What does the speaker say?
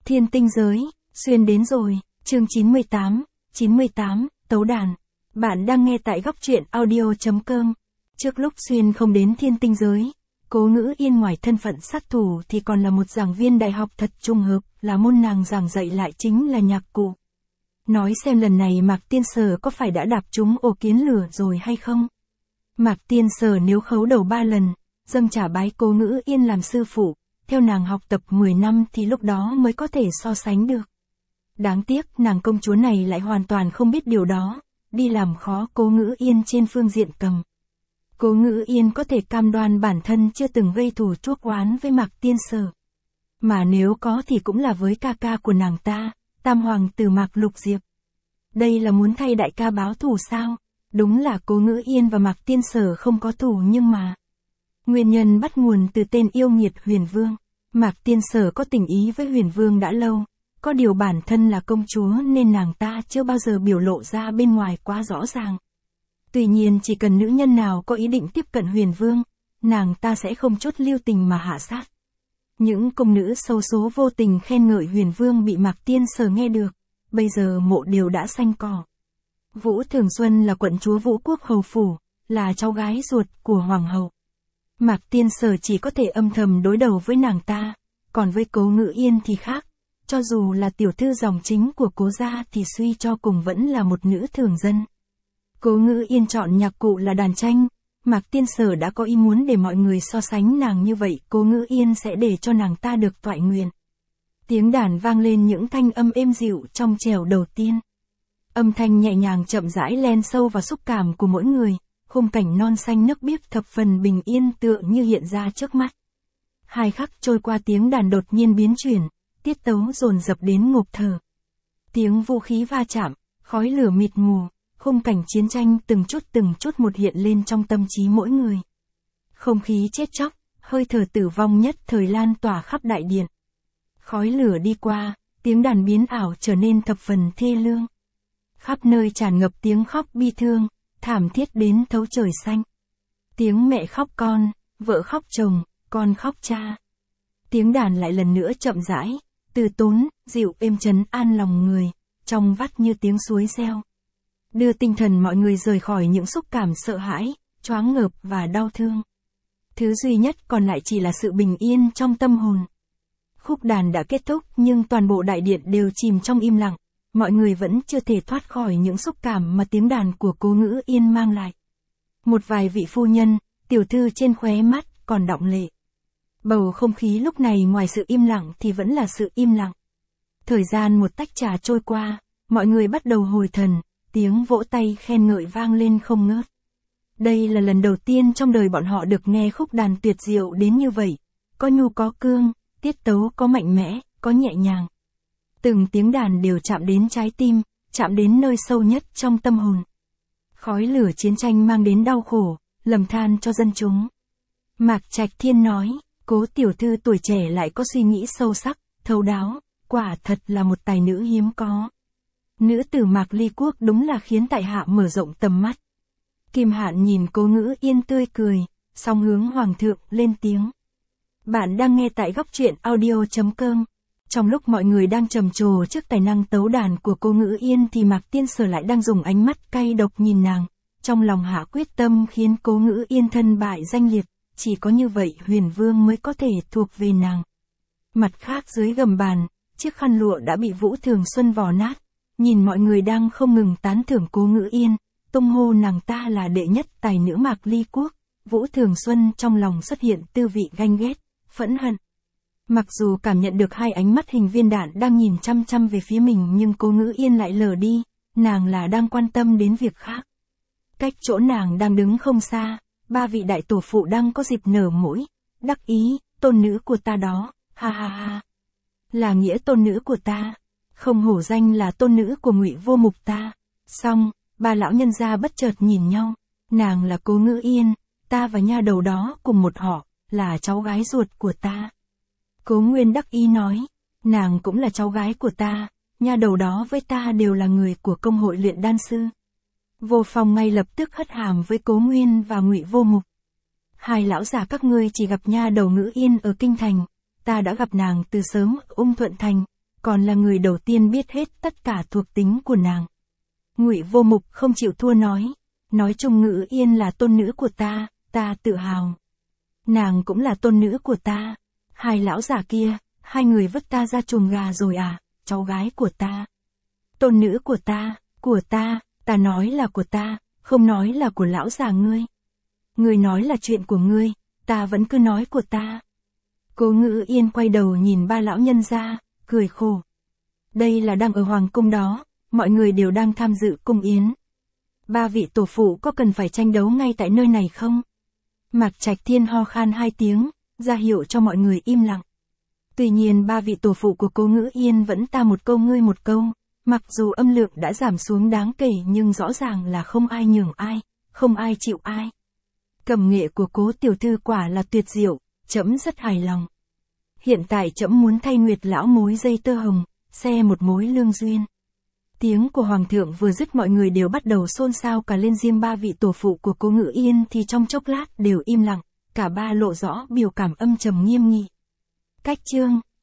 Thiên tinh giới, Xuyên đến rồi, chương 98, tấu đàn. Bạn đang nghe tại góc truyện audio.com. Trước lúc Xuyên không đến thiên tinh giới, Cố Ngữ Yên ngoài thân phận sát thủ thì còn là một giảng viên đại học, thật trùng hợp là môn nàng giảng dạy lại chính là nhạc cụ. Nói xem lần này Mạc Tiên Sở có phải đã đạp trúng ổ kiến lửa rồi hay không? Mạc Tiên Sở nếu khấu đầu 3 lần, dâng trả bái Cố Ngữ Yên làm sư phụ, theo nàng học tập 10 năm thì lúc đó mới có thể so sánh được. Đáng tiếc nàng công chúa này lại hoàn toàn không biết điều đó, đi làm khó Cố Ngữ Yên trên phương diện cầm. Cố Ngữ Yên có thể cam đoan bản thân chưa từng gây thù chuốc oán với Mạc Tiên Sở. Mà nếu có thì cũng là với ca ca của nàng ta, Tam Hoàng tử Mạc Lục Diệp. Đây là muốn thay đại ca báo thù sao? Đúng là Cố Ngữ Yên và Mạc Tiên Sở không có thù, nhưng mà nguyên nhân bắt nguồn từ tên yêu nghiệt Huyền Vương. Mạc Tiên Sở có tình ý với Huyền Vương đã lâu, có điều bản thân là công chúa nên nàng ta chưa bao giờ biểu lộ ra bên ngoài quá rõ ràng. Tuy nhiên chỉ cần nữ nhân nào có ý định tiếp cận Huyền Vương, nàng ta sẽ không chốt lưu tình mà hạ sát. Những công nữ xấu số vô tình khen ngợi Huyền Vương bị Mạc Tiên Sở nghe được, bây giờ mộ đều đã xanh cỏ. Vũ Thường Xuân là quận chúa Vũ Quốc hầu phủ, là cháu gái ruột của hoàng hậu. Mạc Tiên Sở chỉ có thể âm thầm đối đầu với nàng ta, còn với Cố Ngữ Yên thì khác. Cho dù là tiểu thư dòng chính của Cố gia thì suy cho cùng vẫn là một nữ thường dân. Cố Ngữ Yên chọn nhạc cụ là đàn tranh, Mạc Tiên Sở đã có ý muốn để mọi người so sánh nàng như vậy, Cố Ngữ Yên sẽ để cho nàng ta được toại nguyện. Tiếng đàn vang lên những thanh âm êm dịu trong trèo đầu tiên. Âm thanh nhẹ nhàng chậm rãi len sâu vào xúc cảm của mỗi người, khung cảnh non xanh nước biếc thập phần bình yên tựa như hiện ra trước mắt. 2 khắc trôi qua, tiếng đàn đột nhiên biến chuyển, tiết tấu dồn dập đến ngộp thở. Tiếng vũ khí va chạm, khói lửa mịt mù, khung cảnh chiến tranh từng chút một hiện lên trong tâm trí mỗi người. Không khí chết chóc, hơi thở tử vong nhất thời lan tỏa khắp đại điện. Khói lửa đi qua, tiếng đàn biến ảo trở nên thập phần thê lương. Khắp nơi tràn ngập tiếng khóc bi thương, thảm thiết đến thấu trời xanh. Tiếng mẹ khóc con, vợ khóc chồng, con khóc cha. Tiếng đàn lại lần nữa chậm rãi, từ tốn, dịu êm trấn an lòng người, trong vắt như tiếng suối reo. Đưa tinh thần mọi người rời khỏi những xúc cảm sợ hãi, choáng ngợp và đau thương. Thứ duy nhất còn lại chỉ là sự bình yên trong tâm hồn. Khúc đàn đã kết thúc nhưng toàn bộ đại điện đều chìm trong im lặng. Mọi người vẫn chưa thể thoát khỏi những xúc cảm mà tiếng đàn của Cố Ngữ Yên mang lại. Một vài vị phu nhân, tiểu thư trên khóe mắt còn đọng lệ. Bầu không khí lúc này ngoài sự im lặng thì vẫn là sự im lặng. Thời gian một tách trà trôi qua, mọi người bắt đầu hồi thần, tiếng vỗ tay khen ngợi vang lên không ngớt. Đây là lần đầu tiên trong đời bọn họ được nghe khúc đàn tuyệt diệu đến như vậy, có nhu có cương, tiết tấu có mạnh mẽ, có nhẹ nhàng. Từng tiếng đàn đều chạm đến trái tim, chạm đến nơi sâu nhất trong tâm hồn. Khói lửa chiến tranh mang đến đau khổ, lầm than cho dân chúng. Mạc Trạch Thiên nói, Cố tiểu thư tuổi trẻ lại có suy nghĩ sâu sắc, thấu đáo, quả thật là một tài nữ hiếm có. Nữ tử Mạc Ly Quốc đúng là khiến tại hạ mở rộng tầm mắt. Kim Hạn nhìn Cố Ngữ Yên tươi cười, song hướng hoàng thượng lên tiếng. Bạn đang nghe tại góc truyện audio.com. Trong lúc mọi người đang trầm trồ trước tài năng tấu đàn của Cố Ngữ Yên thì Mạc Tiên Sở lại đang dùng ánh mắt cay độc nhìn nàng, trong lòng hạ quyết tâm khiến Cố Ngữ Yên thân bại danh liệt, chỉ có như vậy Huyền Vương mới có thể thuộc về nàng. Mặt khác dưới gầm bàn, chiếc khăn lụa đã bị Vũ Thường Xuân vò nát, nhìn mọi người đang không ngừng tán thưởng Cố Ngữ Yên, tung hô nàng ta là đệ nhất tài nữ Mạc Ly Quốc, Vũ Thường Xuân trong lòng xuất hiện tư vị ganh ghét, phẫn hận. Mặc dù cảm nhận được 2 ánh mắt hình viên đạn đang nhìn chăm chăm về phía mình nhưng Cố Ngữ Yên lại lờ đi, nàng là đang quan tâm đến việc khác. Cách chỗ nàng đang đứng không xa, 3 vị đại tổ phụ đang có dịp nở mũi, đắc ý, tôn nữ của ta đó, ha ha ha. Là nghĩa tôn nữ của ta, không hổ danh là tôn nữ của Ngụy Vô Mục ta. Xong, 3 lão nhân gia bất chợt nhìn nhau, nàng là Cố Ngữ Yên, ta và nha đầu đó cùng một họ, là cháu gái ruột của ta. Cố Nguyên đắc ý nói, nàng cũng là cháu gái của ta, nha đầu đó với ta đều là người của công hội luyện đan sư. Vô Phong ngay lập tức hất hàm với Cố Nguyên và Ngụy Vô Mục. 2 lão già các ngươi chỉ gặp nha đầu Ngữ Yên ở kinh thành, ta đã gặp nàng từ sớm ở Ung Thuận Thành, còn là người đầu tiên biết hết tất cả thuộc tính của nàng. Ngụy Vô Mục không chịu thua nói chung Ngữ Yên là tôn nữ của ta, ta tự hào. Nàng cũng là tôn nữ của ta. Hai lão già kia, hai người vứt ta ra chuồng gà rồi à, cháu gái của ta. Tôn nữ của ta nói là của ta, không nói là của lão già ngươi. Ngươi nói là chuyện của ngươi, ta vẫn cứ nói của ta. Cố Ngữ Yên quay đầu nhìn ba lão nhân ra, cười khổ. Đây là đang ở hoàng cung đó, mọi người đều đang tham dự cung yến. Ba vị tổ phụ có cần phải tranh đấu ngay tại nơi này không? Mạc Trạch Thiên ho khan 2 tiếng, ra hiệu cho mọi người im lặng. Tuy nhiên ba vị tổ phụ của Cố Ngữ Yên vẫn ta một câu ngươi một câu, mặc dù âm lượng đã giảm xuống đáng kể nhưng rõ ràng là không ai nhường ai, không ai chịu ai. Cầm nghệ của Cố tiểu thư quả là tuyệt diệu, trẫm rất hài lòng. Hiện tại trẫm muốn thay Nguyệt lão mối dây tơ hồng, xe một mối lương duyên. Tiếng của hoàng thượng vừa dứt mọi người đều bắt đầu xôn xao cả lên, riêng ba vị tổ phụ của Cố Ngữ Yên thì trong chốc lát đều im lặng, cả ba lộ rõ biểu cảm âm trầm nghiêm nghị. Cách chương